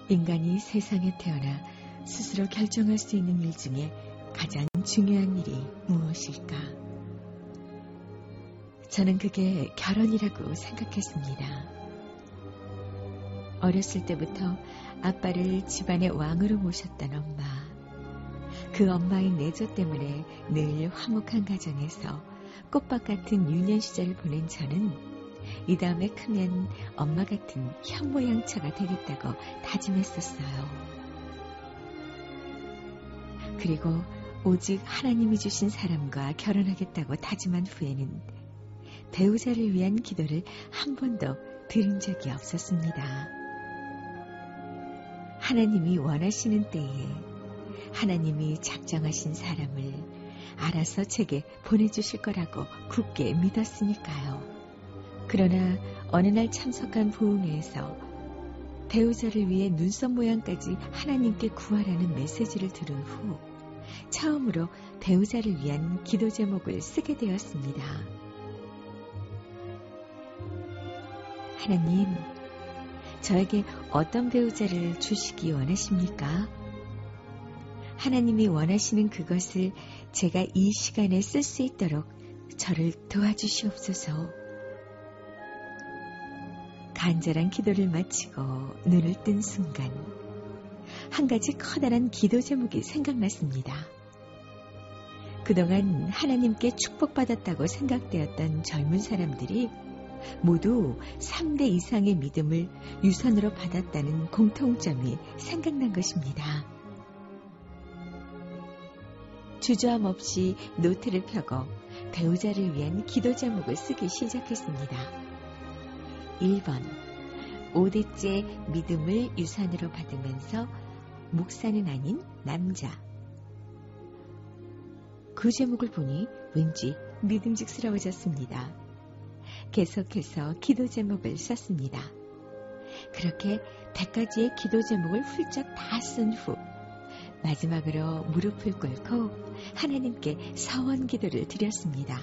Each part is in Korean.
인간이 세상에 태어나 스스로 결정할 수 있는 일 중에 가장 중요한 일이 무엇일까? 저는 그게 결혼이라고 생각했습니다. 어렸을 때부터 아빠를 집안의 왕으로 모셨던 엄마. 그 엄마의 내조 때문에 늘 화목한 가정에서 꽃밭 같은 유년 시절을 보낸 저는 이 다음에 크면 엄마 같은 현모양처가 되겠다고 다짐했었어요. 그리고 오직 하나님이 주신 사람과 결혼하겠다고 다짐한 후에는 배우자를 위한 기도를 한 번도 들은 적이 없었습니다. 하나님이 원하시는 때에 하나님이 작정하신 사람을 알아서 제게 보내주실 거라고 굳게 믿었으니까요. 그러나 어느 날 참석한 부흥회에서 배우자를 위해 눈썹 모양까지 하나님께 구하라는 메시지를 들은 후 처음으로 배우자를 위한 기도 제목을 쓰게 되었습니다. 하나님, 저에게 어떤 배우자를 주시기 원하십니까? 하나님이 원하시는 그것을 제가 이 시간에 쓸 수 있도록 저를 도와주시옵소서. 간절한 기도를 마치고 눈을 뜬 순간 한 가지 커다란 기도 제목이 생각났습니다. 그동안 하나님께 축복받았다고 생각되었던 젊은 사람들이 모두 3대 이상의 믿음을 유산으로 받았다는 공통점이 생각난 것입니다. 주저함 없이 노트를 펴고 배우자를 위한 기도 제목을 쓰기 시작했습니다. 1번, 5대째 믿음을 유산으로 받으면서 목사는 아닌 남자. 그 제목을 보니 왠지 믿음직스러워졌습니다. 계속해서 기도 제목을 썼습니다. 그렇게 100가지의 기도 제목을 훌쩍 다 쓴 후 마지막으로 무릎을 꿇고 하나님께 서원 기도를 드렸습니다.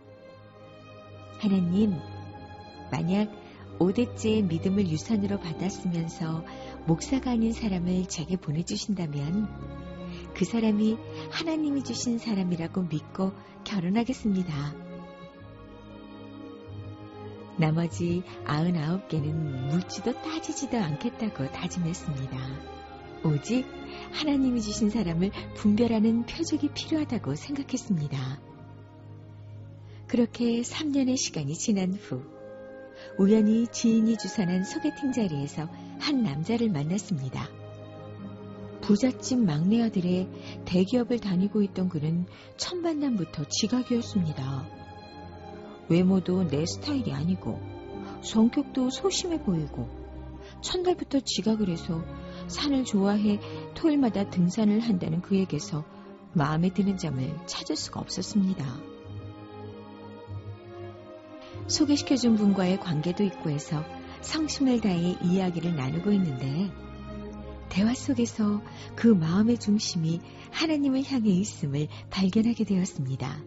하나님, 만약 5대째 믿음을 유산으로 받았으면서 목사가 아닌 사람을 제게 보내주신다면 그 사람이 하나님이 주신 사람이라고 믿고 결혼하겠습니다. 나머지 99개는 묻지도 따지지도 않겠다고 다짐했습니다. 오직 하나님이 주신 사람을 분별하는 표적이 필요하다고 생각했습니다. 그렇게 3년의 시간이 지난 후 우연히 지인이 주선한 소개팅 자리에서 한 남자를 만났습니다. 부잣집 막내 아들의 대기업을 다니고 있던 그는 첫 만남부터 지각이었습니다. 외모도 내 스타일이 아니고 성격도 소심해 보이고 첫날부터 지각을 해서 산을 좋아해 토요일마다 등산을 한다는 그에게서 마음에 드는 점을 찾을 수가 없었습니다. 소개시켜준 분과의 관계도 있고 해서 성심을 다해 이야기를 나누고 있는데 대화 속에서 그 마음의 중심이 하나님을 향해 있음을 발견하게 되었습니다.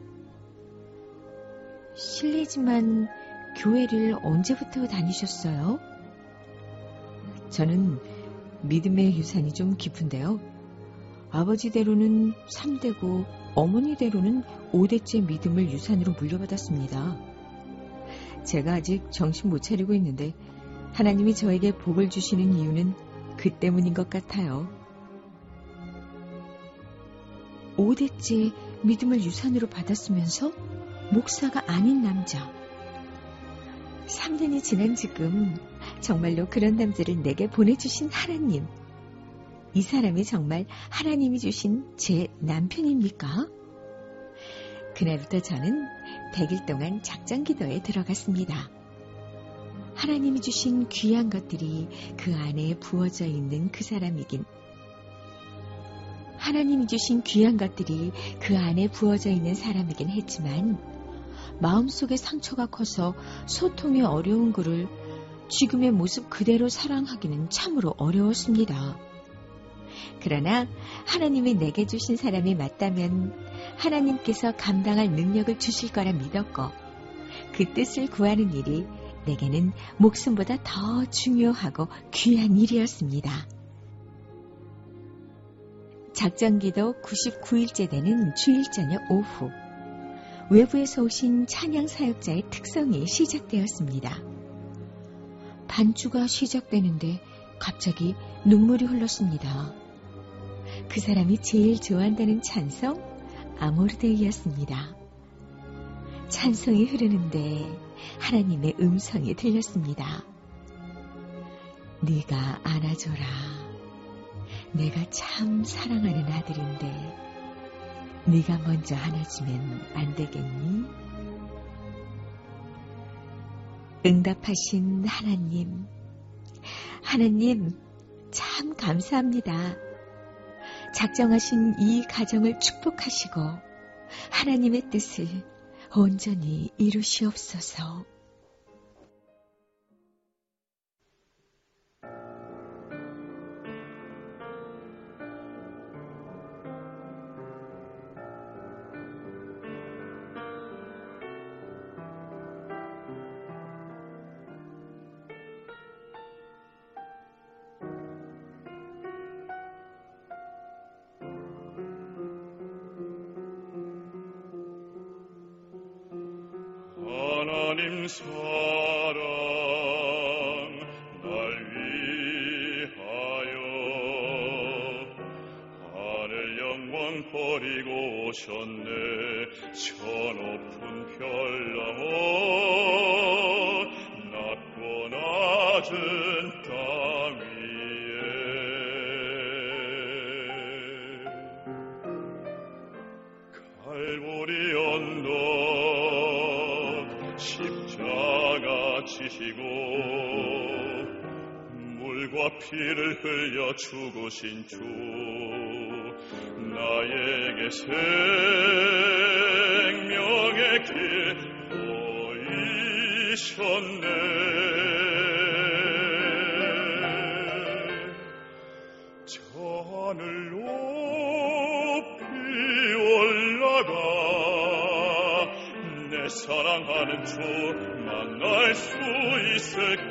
실례지만 교회를 언제부터 다니셨어요? 저는 믿음의 유산이 좀 깊은데요. 아버지대로는 3대고 어머니대로는 5대째 믿음을 유산으로 물려받았습니다. 제가 아직 정신 못 차리고 있는데 하나님이 저에게 복을 주시는 이유는 그 때문인 것 같아요. 5대째 믿음을 유산으로 받았으면서 목사가 아닌 남자. 3년이 지난 지금 정말로 그런 남자를 내게 보내주신 하나님. 이 사람이 정말 하나님이 주신 제 남편입니까? 그날부터 저는 100일 동안 작정 기도에 들어갔습니다. 하나님이 주신 귀한 것들이 그 안에 부어져 있는 그 사람이긴 하나님이 주신 귀한 것들이 그 안에 부어져 있는 사람이긴 했지만 마음속에 상처가 커서 소통이 어려운 그를 지금의 모습 그대로 사랑하기는 참으로 어려웠습니다. 그러나 하나님이 내게 주신 사람이 맞다면 하나님께서 감당할 능력을 주실 거라 믿었고 그 뜻을 구하는 일이 내게는 목숨보다 더 중요하고 귀한 일이었습니다. 작전기도 99일째 되는 주일 저녁 오후, 외부에서 오신 찬양 사역자의 특성이 시작되었습니다. 반주가 시작되는데 갑자기 눈물이 흘렀습니다. 그 사람이 제일 좋아한다는 찬송 아모르드이었습니다. 찬송이 흐르는데 하나님의 음성이 들렸습니다. 네가 안아줘라. 내가 참 사랑하는 아들인데 네가 먼저 안아주면 안 되겠니? 응답하신 하나님 참 감사합니다. 작정하신 이 가정을 축복하시고 하나님의 뜻을 온전히 이루시옵소서. 하나님 사랑 날 위하여 하늘 영광 버리고 오셨네. 저 높은 별나무 낮고 낮은 땅 위에 갈보리 언덕 십자가 지시고 물과 피를 흘려 죽으신 주 나에게 생명의 길 보이셨네. 저 하늘 높이 올라가 내 사랑하는 주 만날 수 있을까?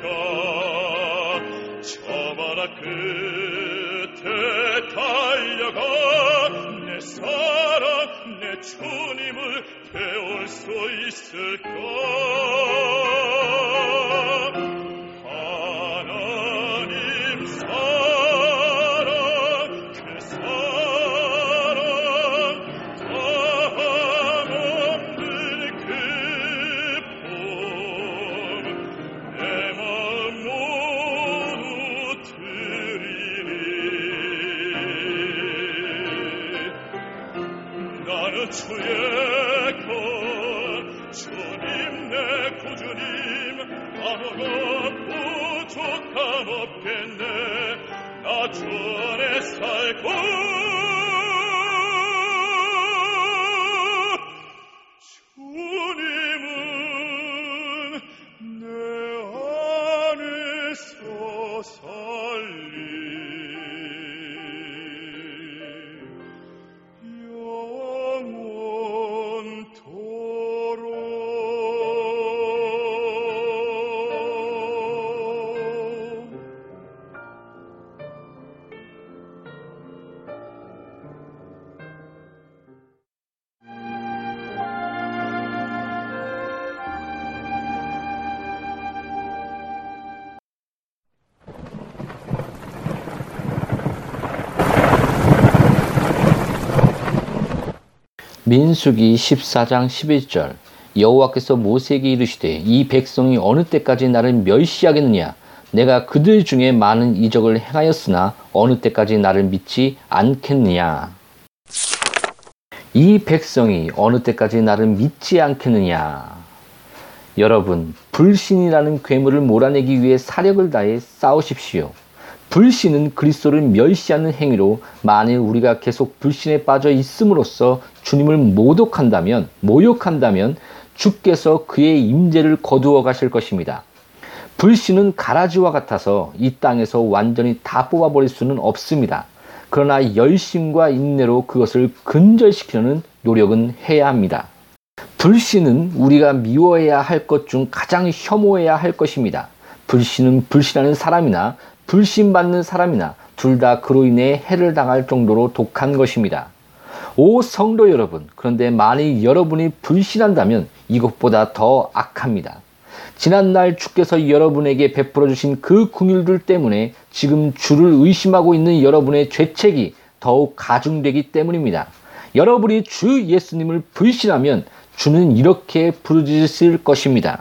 저 바다 끝에 달려가 내 사랑 내 주님을 배울 수 있을까? 하나님 사랑 그 사랑 한없는 그 품 내 마음 모두 드리니 나는 주의 것 주님 내 구주님 아무것 부족함 없겠네. 나 주 안에 살고 주님은 내 안에서 살리 영원토록. 민수기 14장 11절 여호와께서 모세에게 이르시되 이 백성이 어느 때까지 나를 멸시하겠느냐. 내가 그들 중에 많은 이적을 행하였으나 어느 때까지 나를 믿지 않겠느냐. 이 백성이 어느 때까지 나를 믿지 않겠느냐. 여러분, 불신이라는 괴물을 몰아내기 위해 사력을 다해 싸우십시오. 불신은 그리스도를 멸시하는 행위로 만일 우리가 계속 불신에 빠져 있음으로써 주님을 모독한다면, 모욕한다면 주께서 그의 임재를 거두어 가실 것입니다. 불신은 가라지와 같아서 이 땅에서 완전히 다 뽑아버릴 수는 없습니다. 그러나 열심과 인내로 그것을 근절시키려는 노력은 해야 합니다. 불신은 우리가 미워해야 할 것 중 가장 혐오해야 할 것입니다. 불신은 불신하는 사람이나 불신받는 사람이나 둘 다 그로 인해 해를 당할 정도로 독한 것입니다. 오 성도 여러분, 그런데 만일 여러분이 불신한다면 이것보다 더 악합니다. 지난날 주께서 여러분에게 베풀어 주신 그 긍휼들 때문에 지금 주를 의심하고 있는 여러분의 죄책이 더욱 가중되기 때문입니다. 여러분이 주 예수님을 불신하면 주는 이렇게 부르짖으실 것입니다.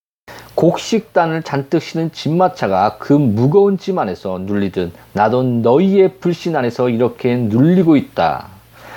곡식단을 잔뜩 실은 진마차가 그 무거운 짐 안에서 눌리듯 나도 너희의 불신 안에서 이렇게 눌리고 있다.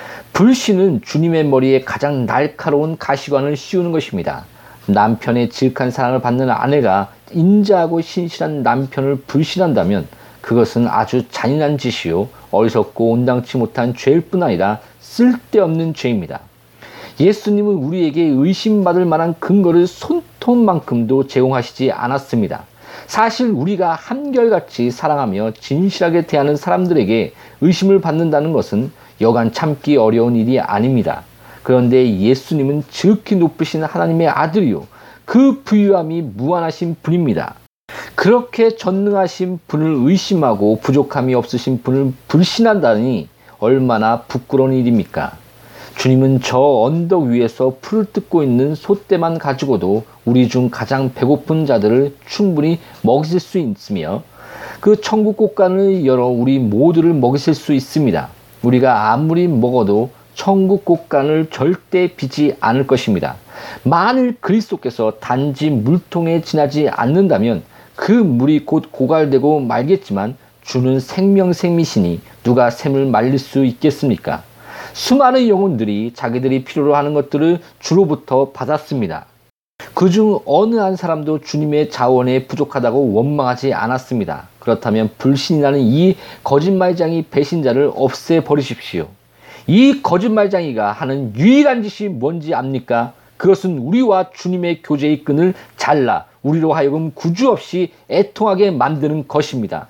불신은 주님의 머리에 가장 날카로운 가시관을 씌우는 것입니다. 남편의 지극한 사랑을 받는 아내가 인자하고 신실한 남편을 불신한다면 그것은 아주 잔인한 짓이요 어리석고 온당치 못한 죄일 뿐 아니라 쓸데없는 죄입니다. 예수님은 우리에게 의심받을 만한 근거를 손톱만큼도 제공하시지 않았습니다. 사실 우리가 한결같이 사랑하며 진실하게 대하는 사람들에게 의심을 받는다는 것은 여간 참기 어려운 일이 아닙니다. 그런데 예수님은 지극히 높으신 하나님의 아들이요 그 부유함이 무한하신 분입니다. 그렇게 전능하신 분을 의심하고 부족함이 없으신 분을 불신한다니 얼마나 부끄러운 일입니까? 주님은 저 언덕 위에서 풀을 뜯고 있는 소떼만 가지고도 우리 중 가장 배고픈 자들을 충분히 먹이실 수 있으며 그 천국 곳간을 열어 우리 모두를 먹이실 수 있습니다. 우리가 아무리 먹어도 천국 곳간을 절대 비지 않을 것입니다. 만일 그리스도께서 단지 물통에 지나지 않는다면 그 물이 곧 고갈되고 말겠지만 주는 생명샘이시니 누가 샘을 말릴 수 있겠습니까? 수많은 영혼들이 자기들이 필요로 하는 것들을 주로부터 받았습니다. 그중 어느 한 사람도 주님의 자원에 부족하다고 원망하지 않았습니다. 그렇다면 불신이라는 이 거짓말쟁이 배신자를 없애버리십시오. 이 거짓말쟁이가 하는 유일한 짓이 뭔지 압니까? 그것은 우리와 주님의 교제의 끈을 잘라 우리로 하여금 구주 없이 애통하게 만드는 것입니다.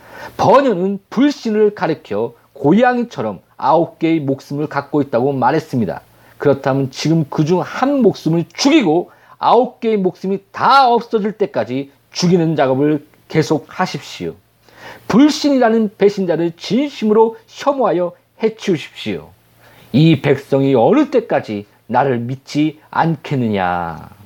번연은 불신을 가리켜 고양이처럼 9개의 목숨을 갖고 있다고 말했습니다. 그렇다면 지금 그중 한 목숨을 죽이고 9개의 목숨이 다 없어질 때까지 죽이는 작업을 계속 하십시오. 불신이라는 배신자를 진심으로 혐오하여 해치우십시오. 이 백성이 어느 때까지 나를 믿지 않겠느냐.